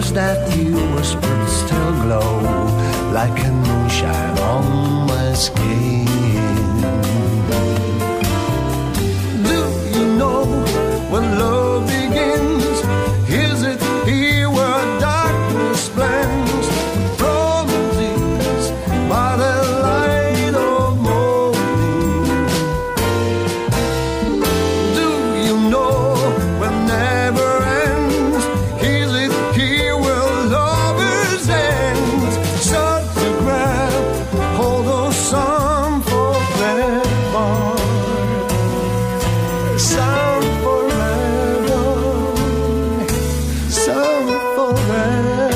eyes that you whispered still glow like a moonshine on my skin. Do you know when love begins? Is it here where darkness blends with promises by the light of morning? Do you know when never ends? Is it here where lovers ends? Such a grab, hold on some forever. Some forever. Some forever.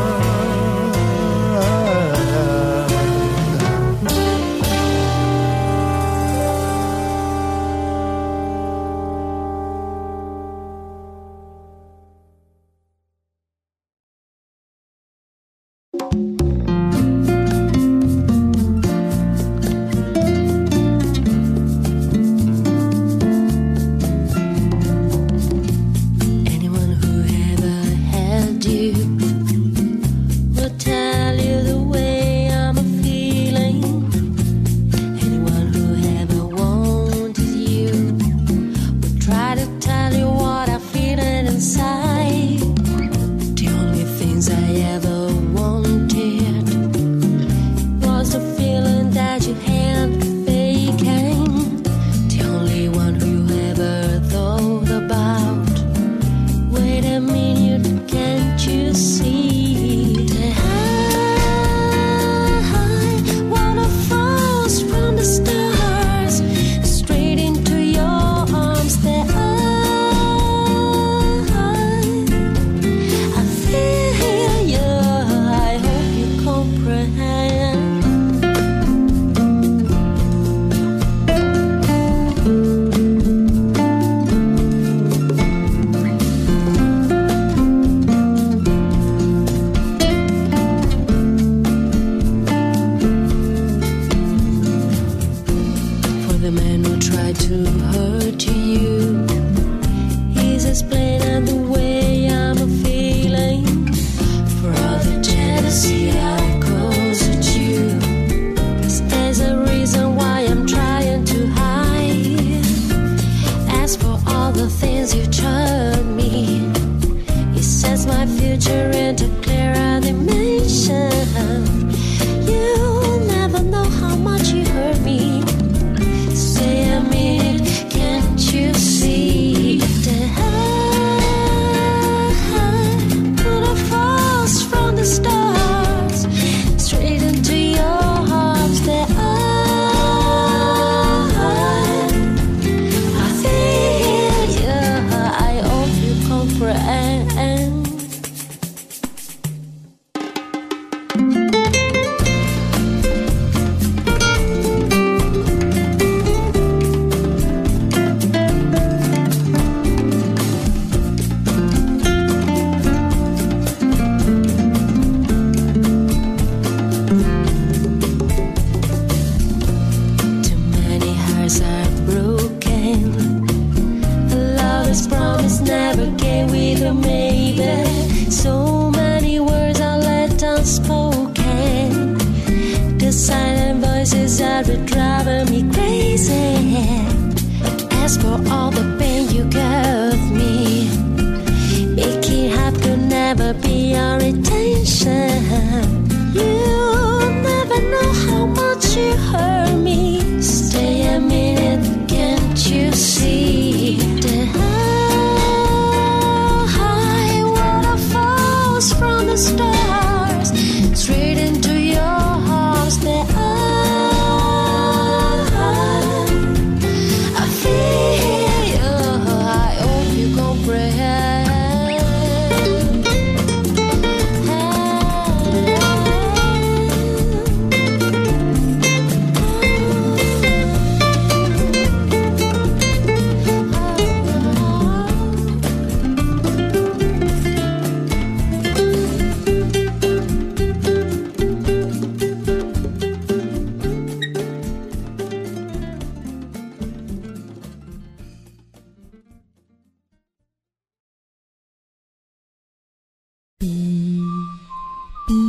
Anyone who ever held you will tell you the way I'm feeling. Anyone who ever wanted you will try to tell you what I'm feeling inside. The only things I ever wanted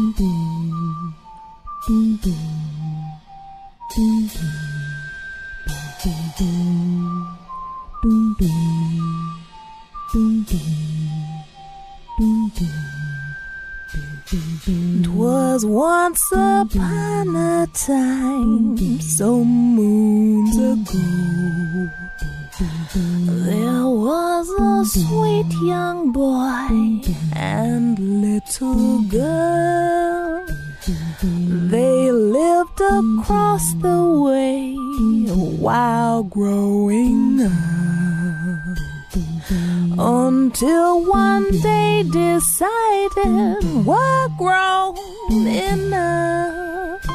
'Twas once upon a time, so moons ago, there was a sweet young boy and little girl. They lived across the way while growing up, until one day decided we're grown enough.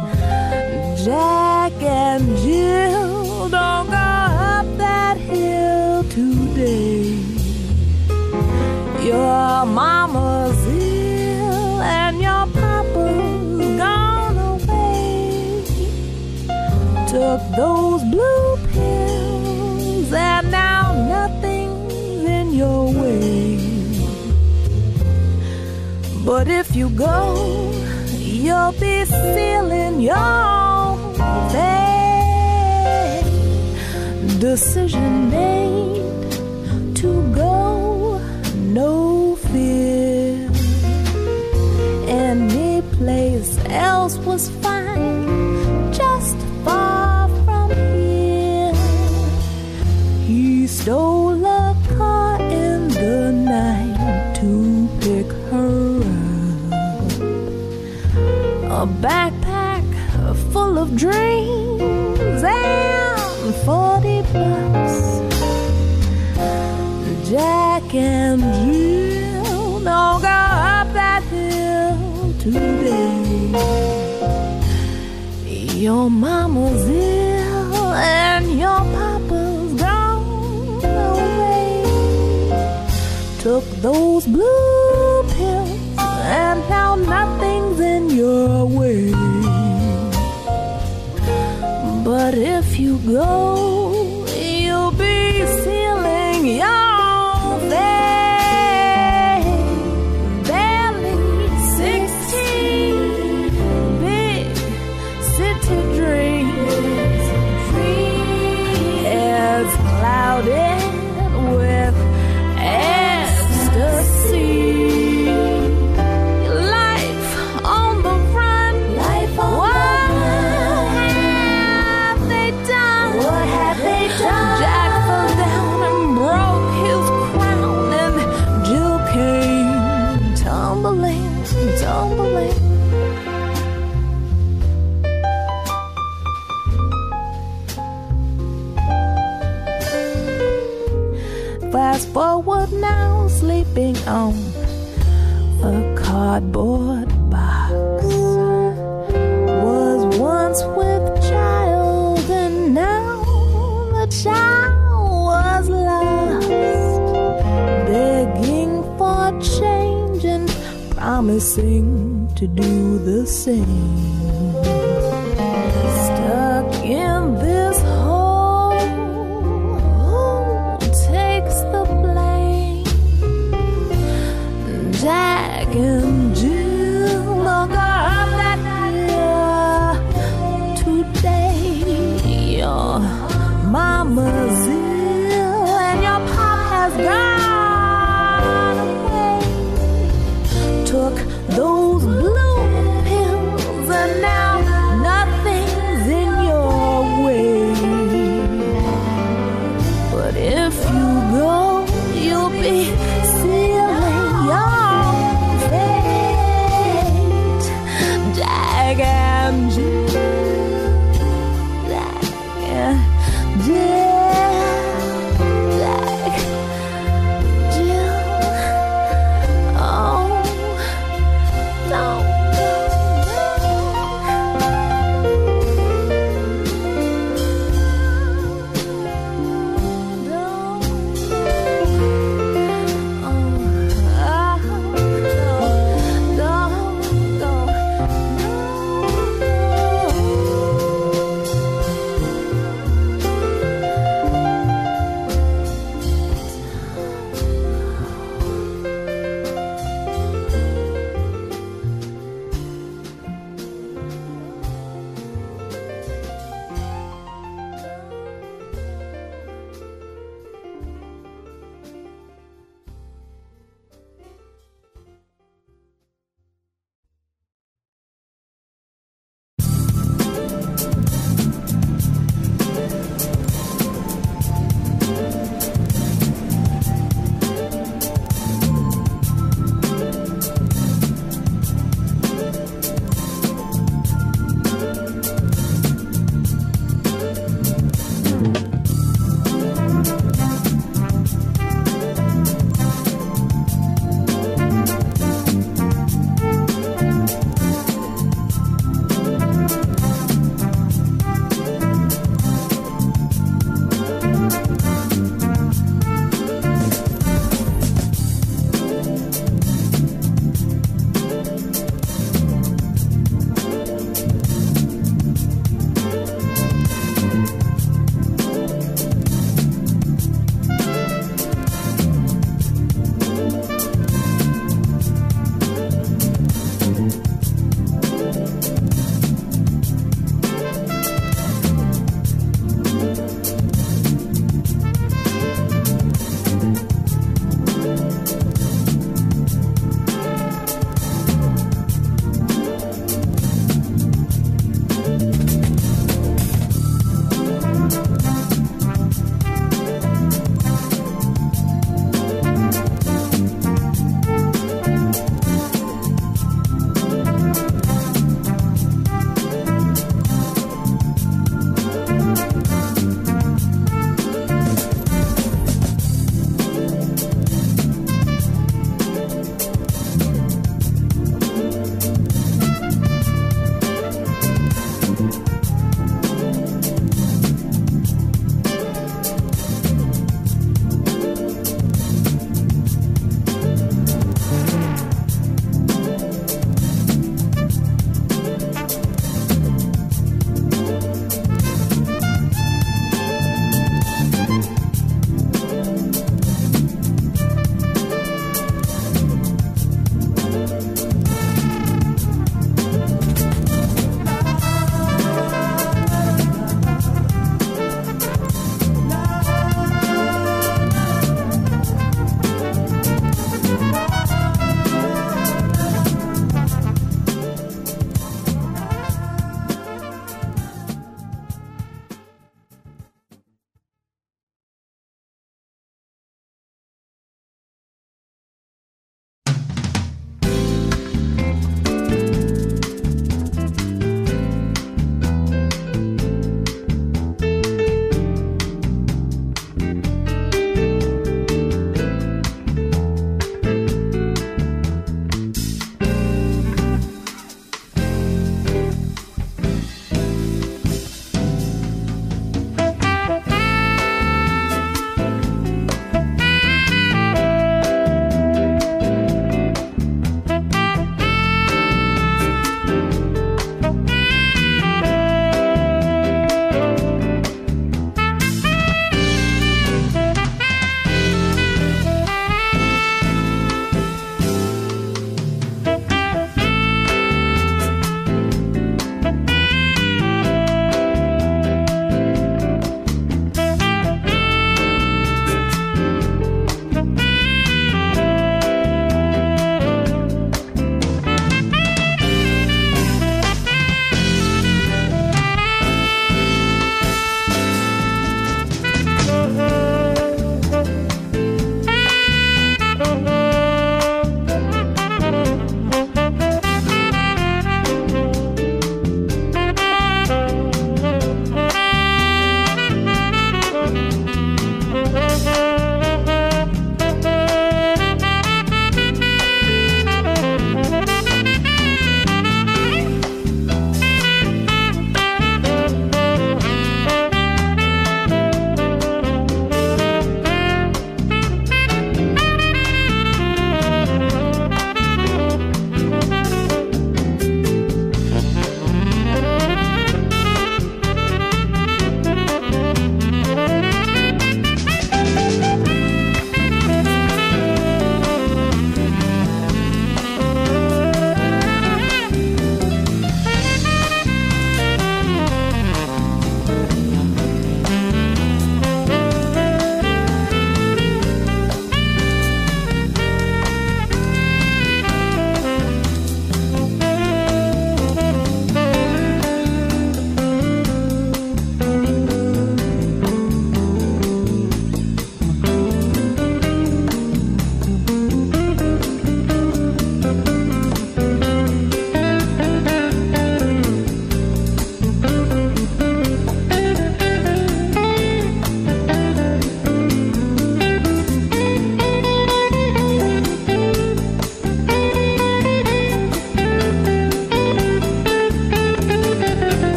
Jack and Jill don't go up that hill today. Your mama's ill and your papa's gone away. Took those blue pills and now nothing's in your way. But if you go, you'll be sealing your fate. Decision made to go, no fear. Any place else was fine, just far from here. He stole a car in the night to pick her up. A backpack full of dreams and $40. Jack and Jill don't go up that hill today. Your mama's ill and your papa's gone away. Took those blue pills and now nothing's in your way. But if you go, you'll be sealing your fate. Barely 16 big city dreams, as clouded with ecstasy. Life on the run, life on the run. What have they done? Jack fell down and broke his crown, and Jill came tumbling, tumbling. Fast forward now, sleeping on a cardboard box. Was once with child, and now the child was lost, begging for change and promising to do the same. Stuck in this hole, who takes the blame? Jack and Jill don't go up that hill today. Your mama's ill and your pop has gone away. Took those blue pills and now nothing's in your way. But if you go, you'll be sealing your fate. Jack and Jill, Jack and Jill, Jack, Jill. Oh, no.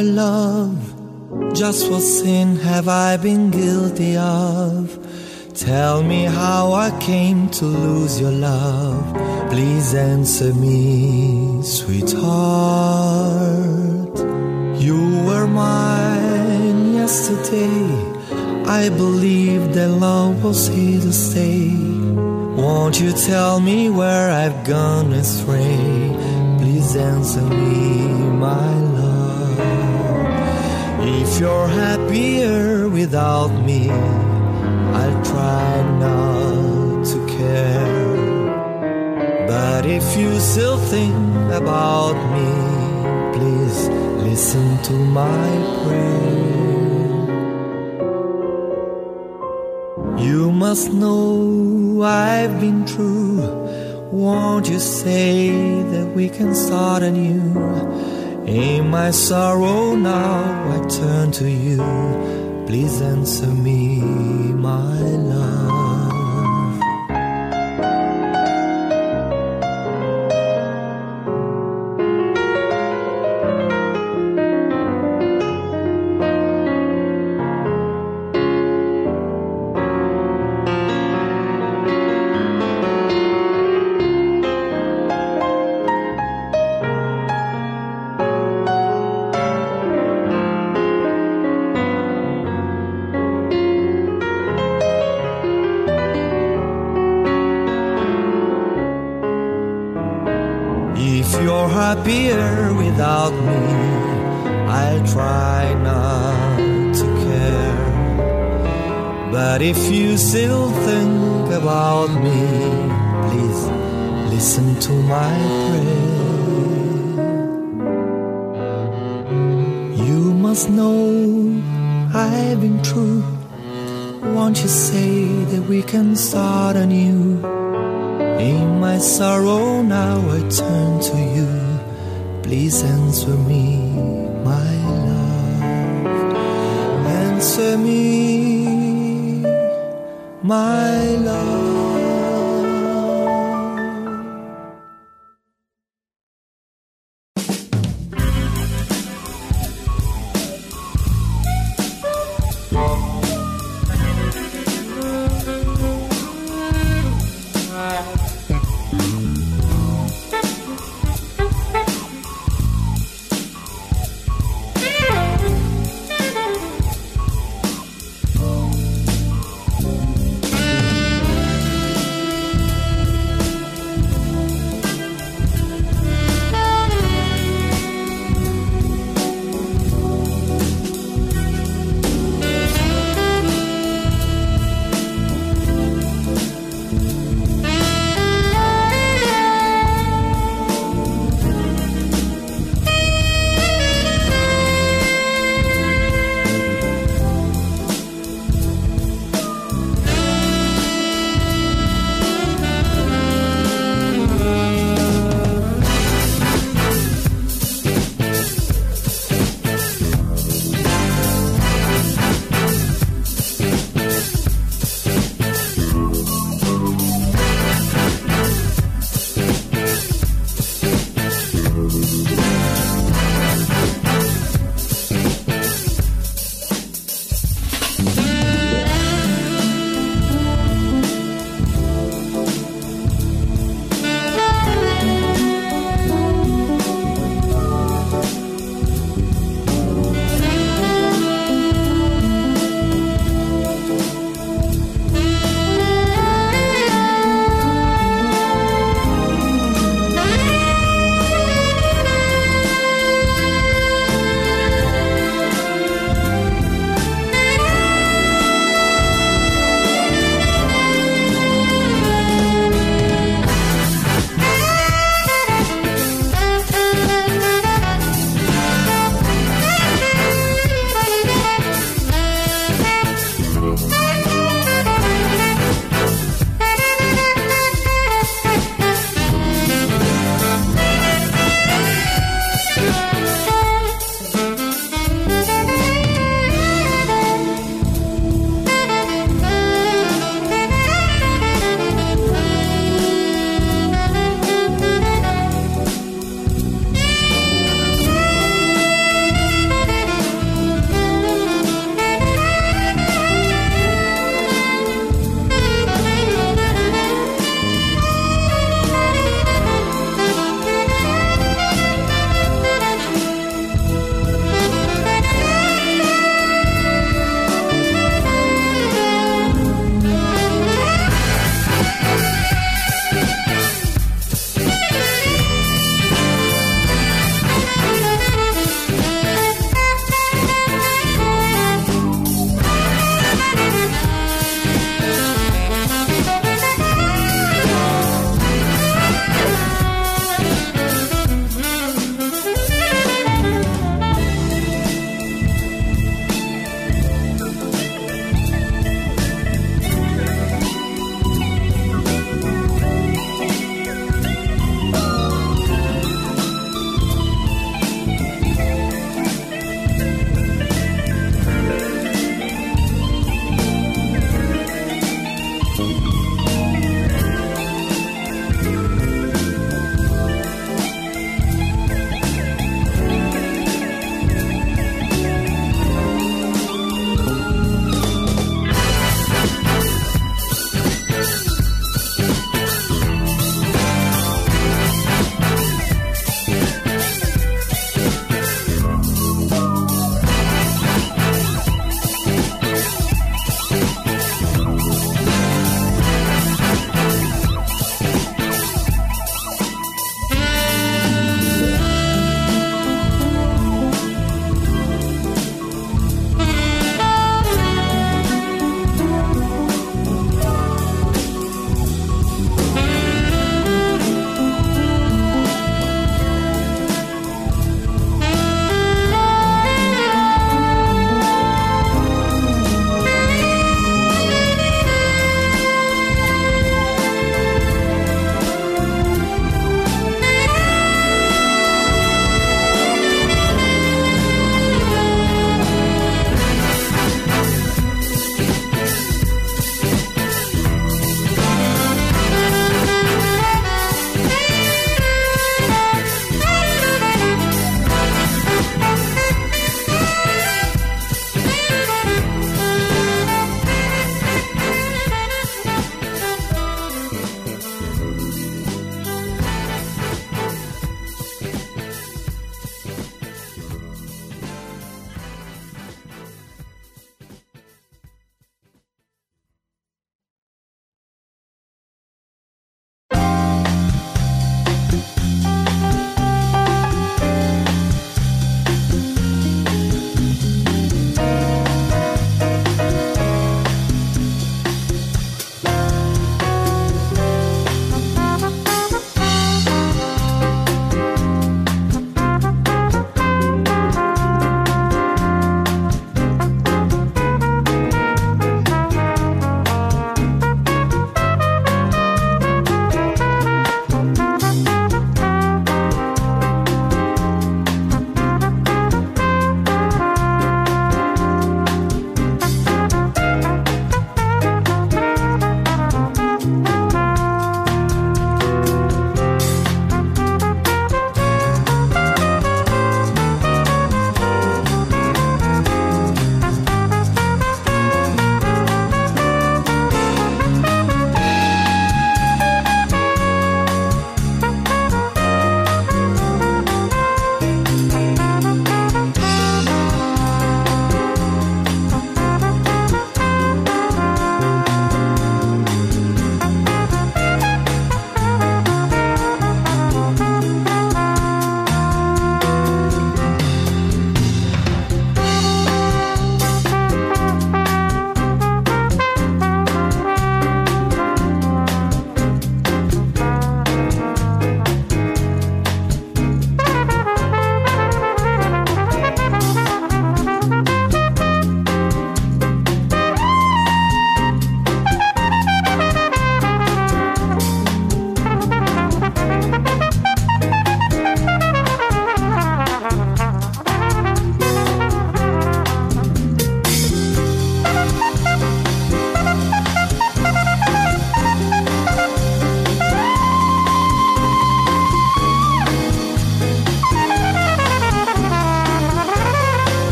my love, just what sin have I been guilty of? Tell me how I came to lose your love. Please answer me, sweetheart. You were mine yesterday. I believed that love was here to stay. Won't you tell me where I've gone astray? Please answer me, my love. If you're happier without me, I'll try not to care. But if you still think about me, please listen to my prayer. You must know I've been true. Won't you say that we can start anew? In my sorrow now I turn to you. Please answer me, my love. Happier without me, I'll try not to care. But if you still think about me, please listen to my prayer. You must know I've been true. Won't you say that we can start anew? In my sorrow now I turn to you. Please answer me, my love. Answer me, my love.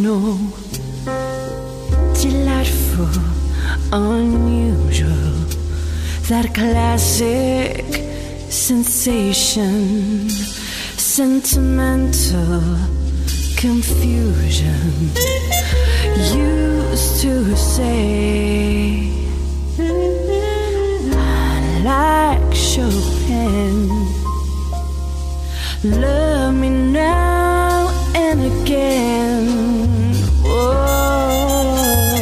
know, delightful, unusual, that classic sensation, sentimental confusion. Used to say I like Chopin. Love me now and again. Oh,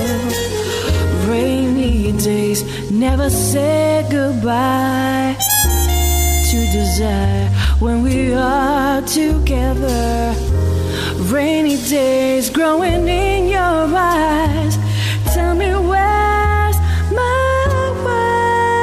rainy days never say goodbye to desire when we are together. Rainy days growing in your eyes. Tell me where's my way.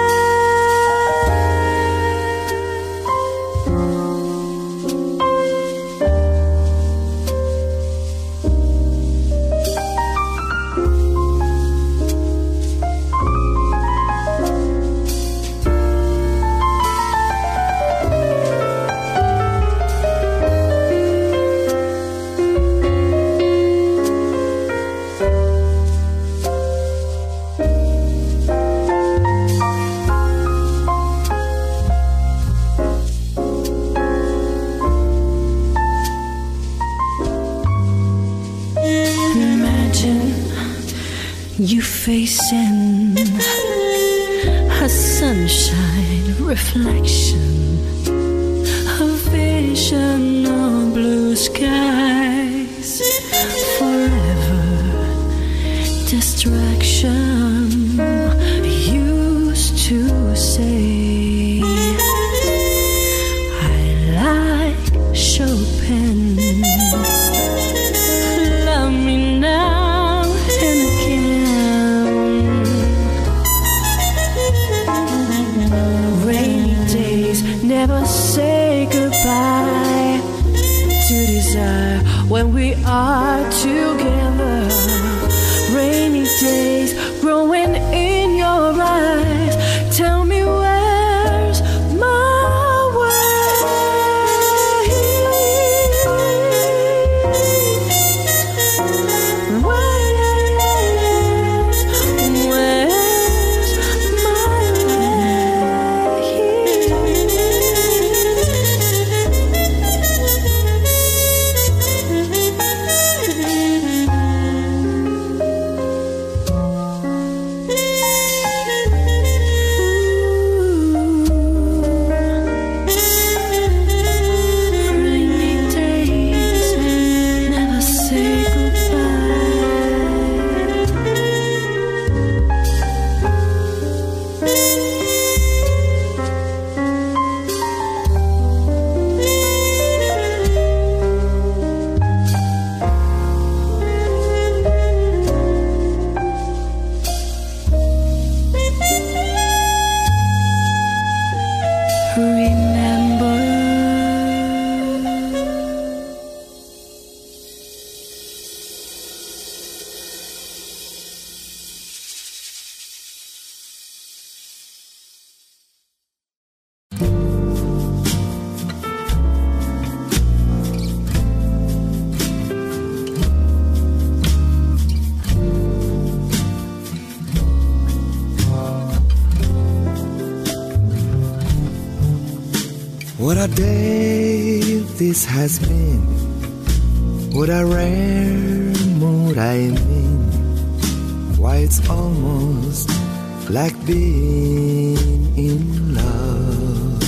You facing a sunshine reflection, a vision of blue skies, forever distraction. Used to say I like Chopin. Love me now and again. Rainy days never say goodbye to desire when we are together. Rainy days growing in your eyes. Tell me where's my way. Where's my rainy days never say goodbye. Remember, what a day this has been. What a rare mood I'm in. Why it's almost like being in love.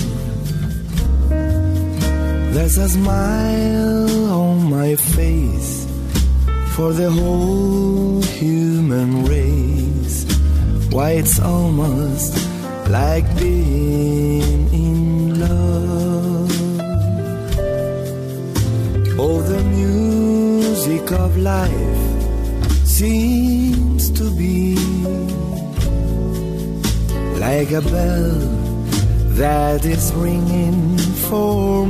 There's a smile on my face for the whole human race. Why it's almost like being in love. Oh, the music of life seems to be like a bell that is ringing for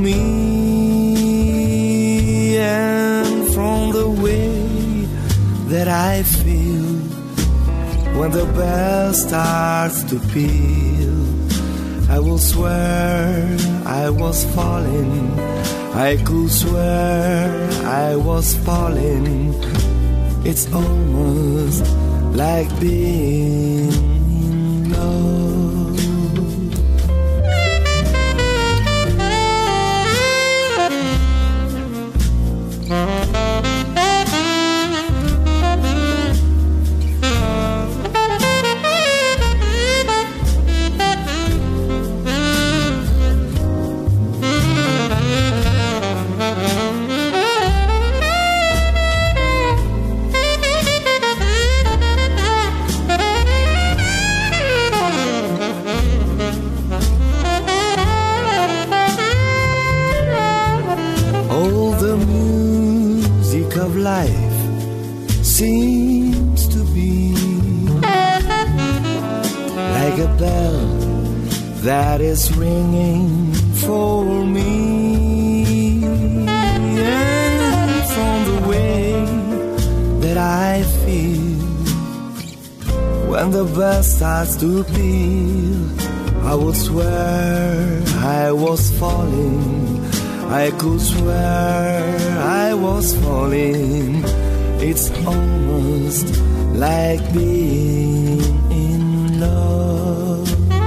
me. And from the way that I feel when the bell starts to peal, I will swear I was falling I could swear I was falling. It's almost like being in love. Life seems to be like a bell that is ringing for me, and from the way that I feel when the bell starts to peal, I would swear I was falling. I could swear I was falling. It's almost like being in love.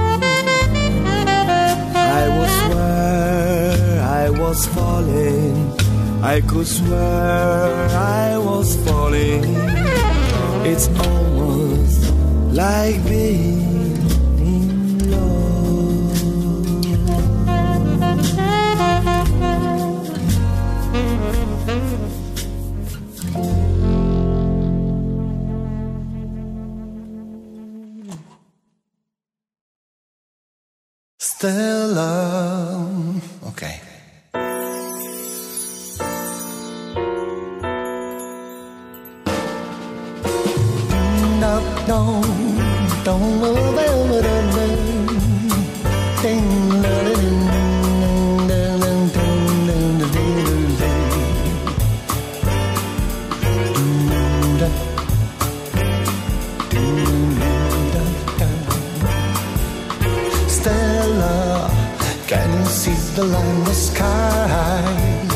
I would swear I was falling. I could swear I was falling. It's almost like being in love. Stella. Okay. Stella, can you see the line in the sky?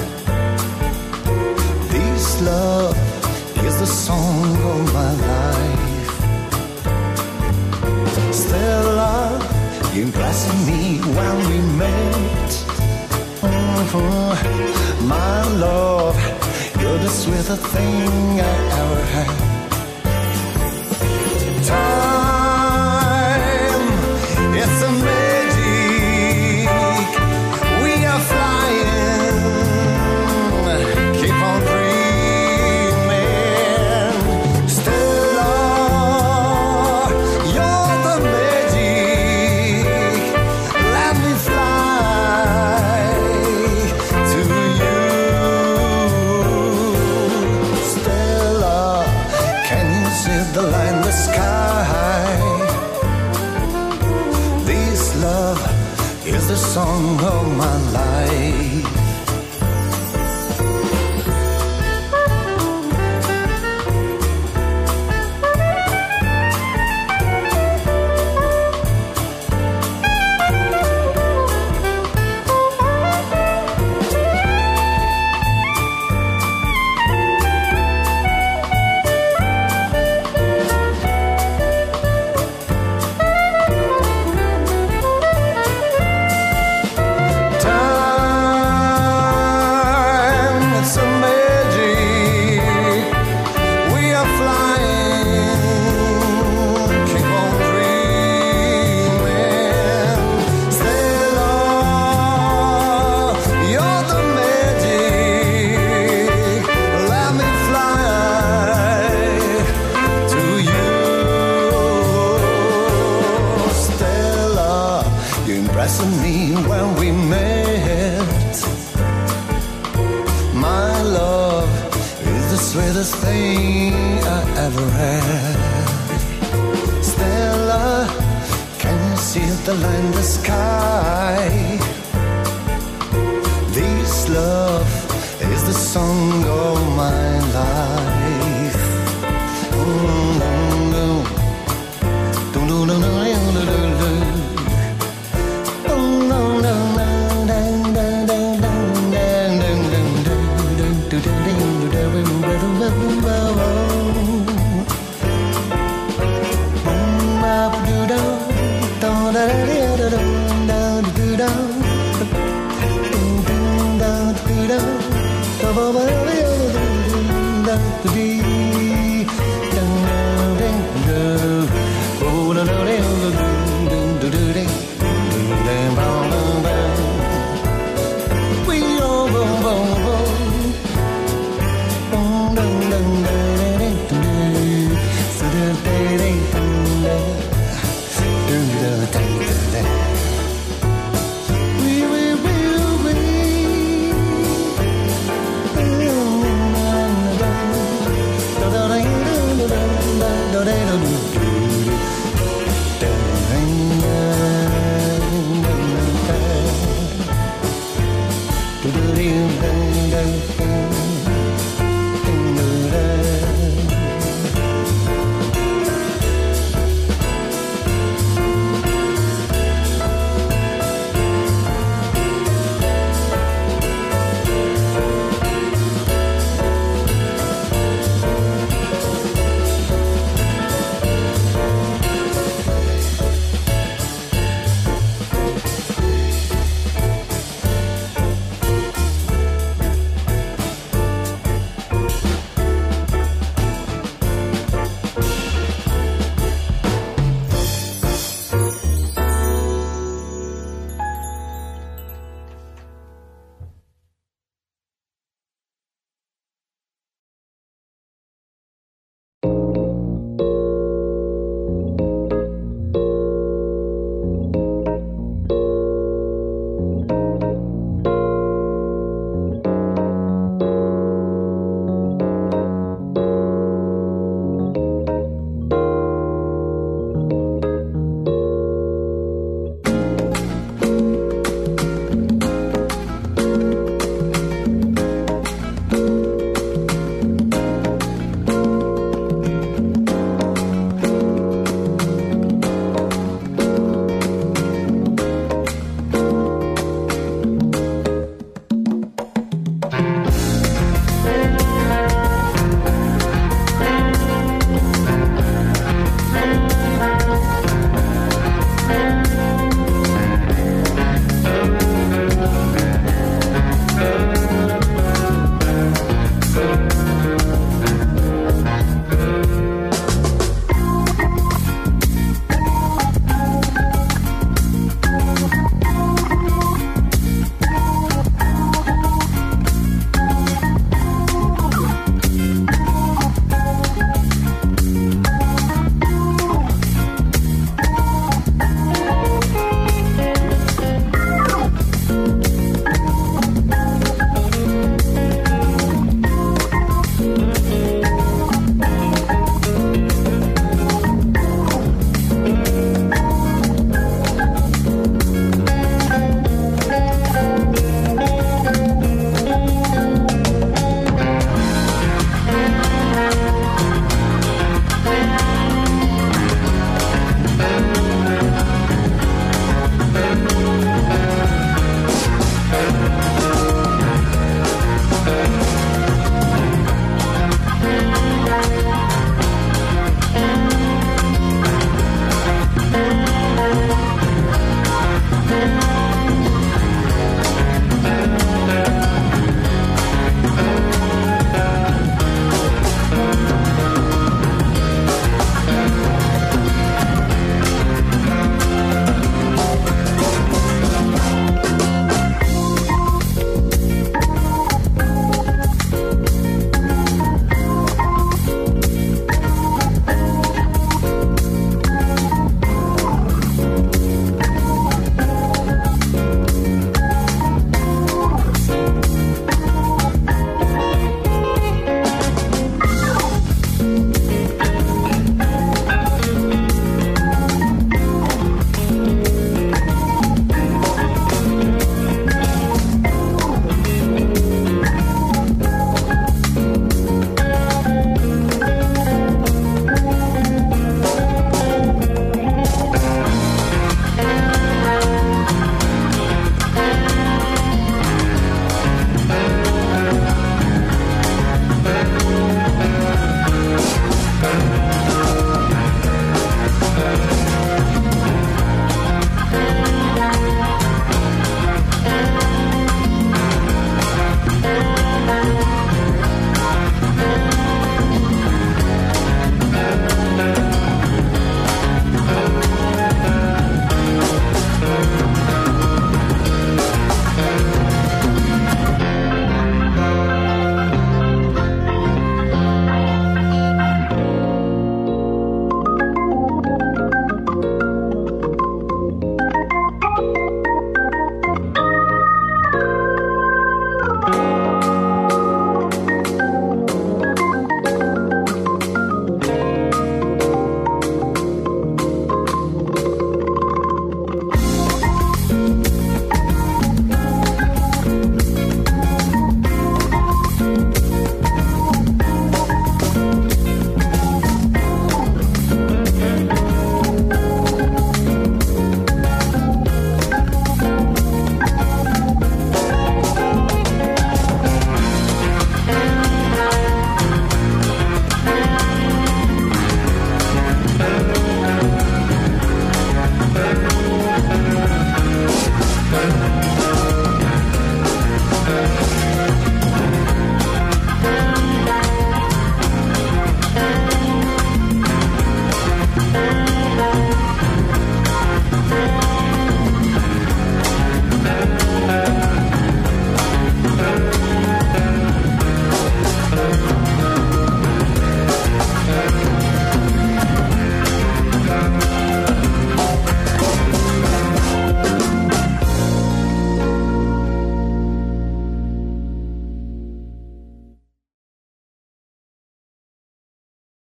This love is the song of my life. Stella, you impressed me when we met. My love, you're the sweetest thing I ever had. Time, it's a magic. We are flying. Keep on dreaming. Stella, you're the magic. Let me fly to you. Stella, can you see the light in the sky? This love is the song of my life. Me when we met, my love is the sweetest thing I ever had. Stella, can you see the light in the sky? This love is the song of my life. Hallelujah.